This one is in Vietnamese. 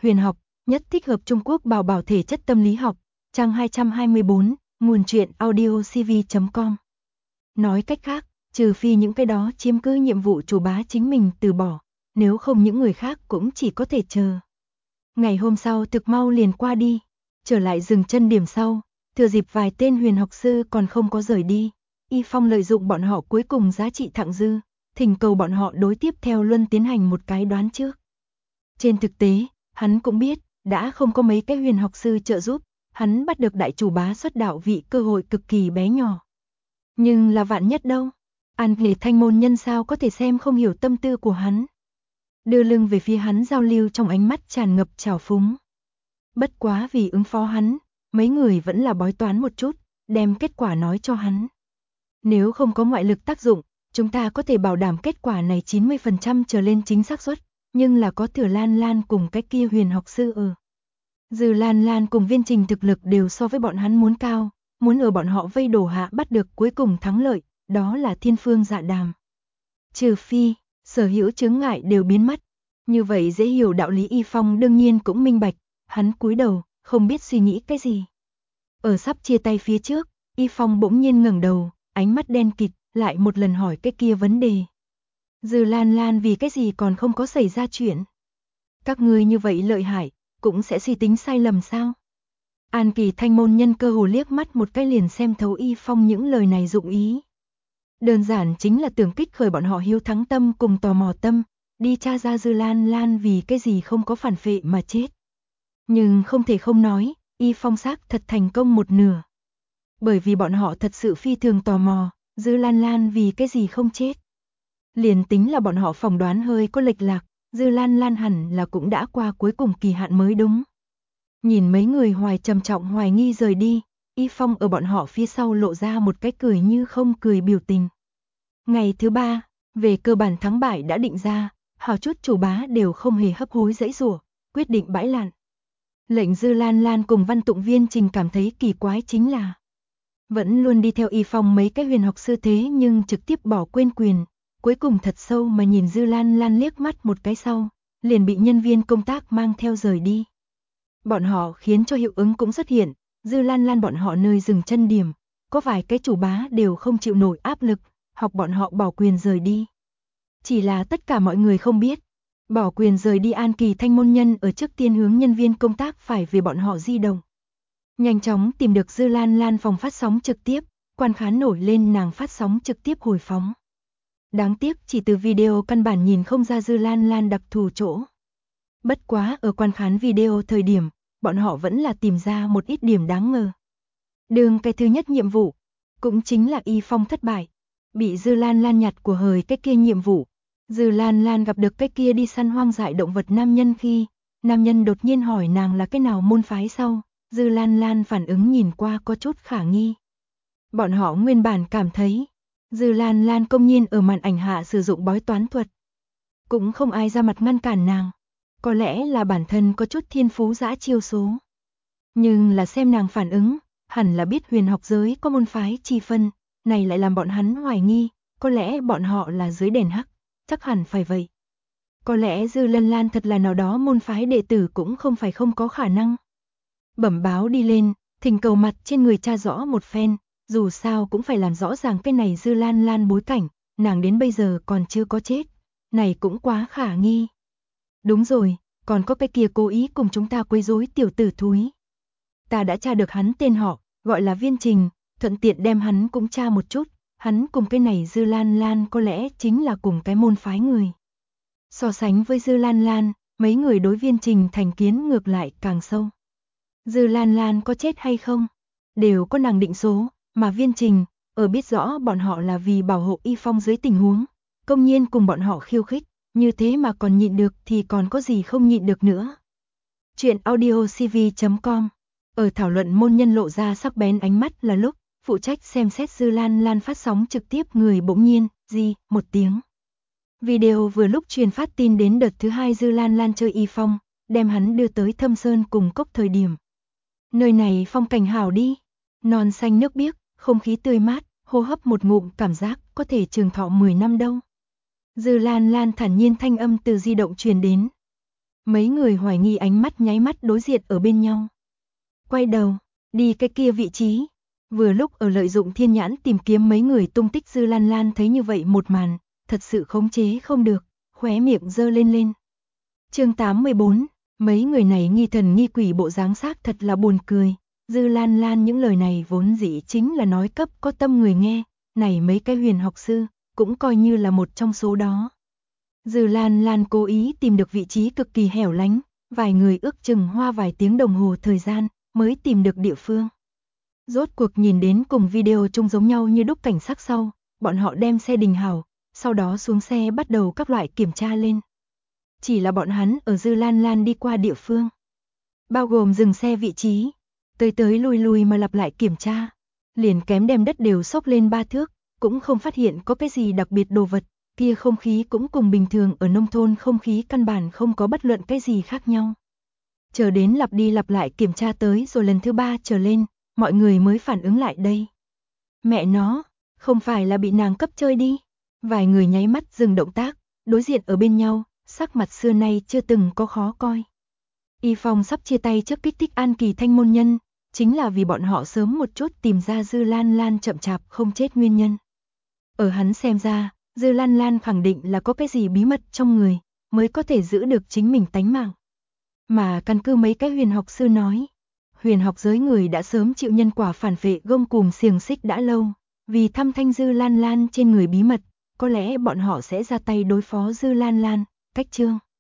Huyền học, nhất thích hợp Trung Quốc bảo bảo thể chất tâm lý học, trang 224, nguồn truyện audiocv.com. Nói cách khác, trừ phi những cái đó chiếm cứ nhiệm vụ chủ bá chính mình từ bỏ, nếu không những người khác cũng chỉ có thể chờ. Ngày hôm sau thực mau liền qua đi, trở lại dừng chân điểm sau, thừa dịp vài tên huyền học sư còn không có rời đi, Y Phong lợi dụng bọn họ cuối cùng giá trị thặng dư, thỉnh cầu bọn họ đối tiếp theo luân tiến hành một cái đoán trước. Trên thực tế, hắn cũng biết, đã không có mấy cái huyền học sư trợ giúp, hắn bắt được đại chủ bá xuất đạo vị cơ hội cực kỳ bé nhỏ. Nhưng là vạn nhất đâu, An Nghề Thanh môn nhân sao có thể xem không hiểu tâm tư của hắn. Đưa lưng về phía hắn giao lưu trong ánh mắt tràn ngập trào phúng. Bất quá vì ứng phó hắn, mấy người vẫn là bói toán một chút, đem kết quả nói cho hắn. Nếu không có ngoại lực tác dụng, chúng ta có thể bảo đảm kết quả này 90% trở lên chính xác suất, nhưng là có Thừa Lan Lan cùng cái kia huyền học sư ở. Dư Lan Lan cùng Viên Trình thực lực đều so với bọn hắn muốn cao, muốn ở bọn họ vây đổ hạ bắt được cuối cùng thắng lợi, đó là thiên phương dạ đàm. Trừ phi, sở hữu chướng ngại đều biến mất. Như vậy dễ hiểu đạo lý Y Phong đương nhiên cũng minh bạch, hắn cúi đầu, không biết suy nghĩ cái gì. Ở sắp chia tay phía trước, Y Phong bỗng nhiên ngẩng đầu, ánh mắt đen kịt, lại một lần hỏi cái kia vấn đề. Dư Lan Lan vì cái gì còn không có xảy ra chuyện? Các ngươi như vậy lợi hại, cũng sẽ suy tính sai lầm sao? An Kỳ Thanh môn nhân cơ hồ liếc mắt một cái liền xem thấu Y Phong những lời này dụng ý. Đơn giản chính là tưởng kích khởi bọn họ hiếu thắng tâm cùng tò mò tâm, đi tra ra Dư Lan Lan vì cái gì không có phản phệ mà chết. Nhưng không thể không nói, Y Phong xác thật thành công một nửa. Bởi vì bọn họ thật sự phi thường tò mò, Dư Lan Lan vì cái gì không chết. Liền tính là bọn họ phỏng đoán hơi có lệch lạc, Dư Lan Lan hẳn là cũng đã qua cuối cùng kỳ hạn mới đúng. Nhìn mấy người hoài trầm trọng hoài nghi rời đi, Y Phong ở bọn họ phía sau lộ ra một cái cười như không cười biểu tình. Ngày thứ 3, về cơ bản thắng bại đã định ra, hào chút chủ bá đều không hề hấp hối giãy giụa, quyết định bãi lạn. Lệnh Dư Lan Lan cùng Văn Tụng Viên Trình cảm thấy kỳ quái chính là vẫn luôn đi theo Y Phong mấy cái huyền học sư thế nhưng trực tiếp bỏ quên quyền, cuối cùng thật sâu mà nhìn Dư Lan Lan liếc mắt một cái sau, liền bị nhân viên công tác mang theo rời đi. Bọn họ khiến cho hiệu ứng cũng xuất hiện, Dư Lan Lan bọn họ nơi dừng chân điểm, có vài cái chủ bá đều không chịu nổi áp lực, học bọn họ bỏ quyền rời đi. Chỉ là tất cả mọi người không biết, bỏ quyền rời đi An Kỳ Thanh môn nhân ở trước tiên hướng nhân viên công tác phải về bọn họ di động. Nhanh chóng tìm được Dư Lan Lan phòng phát sóng trực tiếp, quan khán nổi lên nàng phát sóng trực tiếp hồi phóng. Đáng tiếc chỉ từ video căn bản nhìn không ra Dư Lan Lan đặc thù chỗ. Bất quá ở quan khán video thời điểm, bọn họ vẫn là tìm ra một ít điểm đáng ngờ. Đường cái thứ nhất nhiệm vụ, cũng chính là Y Phong thất bại, bị Dư Lan Lan nhặt của hời cái kia nhiệm vụ. Dư Lan Lan gặp được cái kia đi săn hoang dại động vật nam nhân khi, nam nhân đột nhiên hỏi nàng là cái nào môn phái sau, Dư Lan Lan phản ứng nhìn qua có chút khả nghi. Bọn họ nguyên bản cảm thấy, Dư Lan Lan công nhiên ở màn ảnh hạ sử dụng bói toán thuật. Cũng không ai ra mặt ngăn cản nàng, có lẽ là bản thân có chút thiên phú dã chiêu số. Nhưng là xem nàng phản ứng, hẳn là biết huyền học giới có môn phái chi phân, này lại làm bọn hắn hoài nghi, có lẽ bọn họ là dưới đèn hắc, chắc hẳn phải vậy. Có lẽ Dư Lan Lan thật là nào đó môn phái đệ tử cũng không phải không có khả năng. Bẩm báo đi lên, thỉnh cầu mặt trên người tra rõ một phen, dù sao cũng phải làm rõ ràng cái này Dư Lan Lan bối cảnh, nàng đến bây giờ còn chưa có chết, này cũng quá khả nghi. Đúng rồi, còn có cái kia cố ý cùng chúng ta quấy rối tiểu tử thúi. Ta đã tra được hắn tên họ, gọi là Viên Trình, thuận tiện đem hắn cũng tra một chút, hắn cùng cái này Dư Lan Lan có lẽ chính là cùng cái môn phái người. So sánh với Dư Lan Lan, mấy người đối Viên Trình thành kiến ngược lại càng sâu. Dư Lan Lan có chết hay không, đều có nàng định số, mà Viên Trình, ở biết rõ bọn họ là vì bảo hộ Y Phong dưới tình huống, công nhiên cùng bọn họ khiêu khích, như thế mà còn nhịn được thì còn có gì không nhịn được nữa. Chuyện audiocv.com. Ở thảo luận môn nhân lộ ra sắc bén ánh mắt là lúc, phụ trách xem xét Dư Lan Lan phát sóng trực tiếp người bỗng nhiên, một tiếng. Video vừa lúc truyền phát tin đến đợt thứ 2 Dư Lan Lan chơi Y Phong, đem hắn đưa tới Thâm Sơn cùng cốc thời điểm. Nơi này phong cảnh hảo đi, non xanh nước biếc, không khí tươi mát, hô hấp một ngụm cảm giác có thể trường thọ 10 năm đâu. Dư Lan Lan thản nhiên thanh âm từ di động truyền đến. Mấy người hoài nghi ánh mắt nháy mắt đối diện ở bên nhau. Quay đầu, đi cái kia vị trí. Vừa lúc ở lợi dụng thiên nhãn tìm kiếm mấy người tung tích Dư Lan Lan thấy như vậy một màn, thật sự khống chế không được, khóe miệng giơ lên lên. Chương 84, mấy người này nghi thần nghi quỷ bộ dáng xác thật là buồn cười. Dư Lan Lan những lời này vốn dĩ chính là nói cấp có tâm người nghe, này mấy cái huyền học sư, cũng coi như là một trong số đó. Dư Lan Lan cố ý tìm được vị trí cực kỳ hẻo lánh, vài người ước chừng hoa vài tiếng đồng hồ thời gian, mới tìm được địa phương. Rốt cuộc nhìn đến cùng video chung giống nhau như đúc cảnh sắc sau, bọn họ đem xe đình hảo, sau đó xuống xe bắt đầu các loại kiểm tra lên. Chỉ là bọn hắn ở Dư Lan Lan đi qua địa phương, bao gồm dừng xe vị trí, tới lui lui mà lặp lại kiểm tra, liền kém đem đất đều xốc lên 3 thước, cũng không phát hiện có cái gì đặc biệt đồ vật, kia không khí cũng cùng bình thường ở nông thôn không khí căn bản không có bất luận cái gì khác nhau. Chờ đến lặp đi lặp lại kiểm tra tới rồi lần thứ 3 trở lên, mọi người mới phản ứng lại đây. Mẹ nó, không phải là bị nàng cấp chơi đi. Vài người nháy mắt dừng động tác, đối diện ở bên nhau, sắc mặt xưa nay chưa từng có khó coi. Y Phong sắp chia tay trước kích thích An Kỳ Thanh môn nhân, chính là vì bọn họ sớm một chút tìm ra Dư Lan Lan chậm chạp không chết nguyên nhân. Ở hắn xem ra, Dư Lan Lan khẳng định là có cái gì bí mật trong người, mới có thể giữ được chính mình tánh mạng. Mà căn cứ mấy cái huyền học sư nói, huyền học giới người đã sớm chịu nhân quả phản phệ gông cùm xiềng xích đã lâu, vì thăm thanh Dư Lan Lan trên người bí mật, có lẽ bọn họ sẽ ra tay đối phó Dư Lan Lan, cách chương.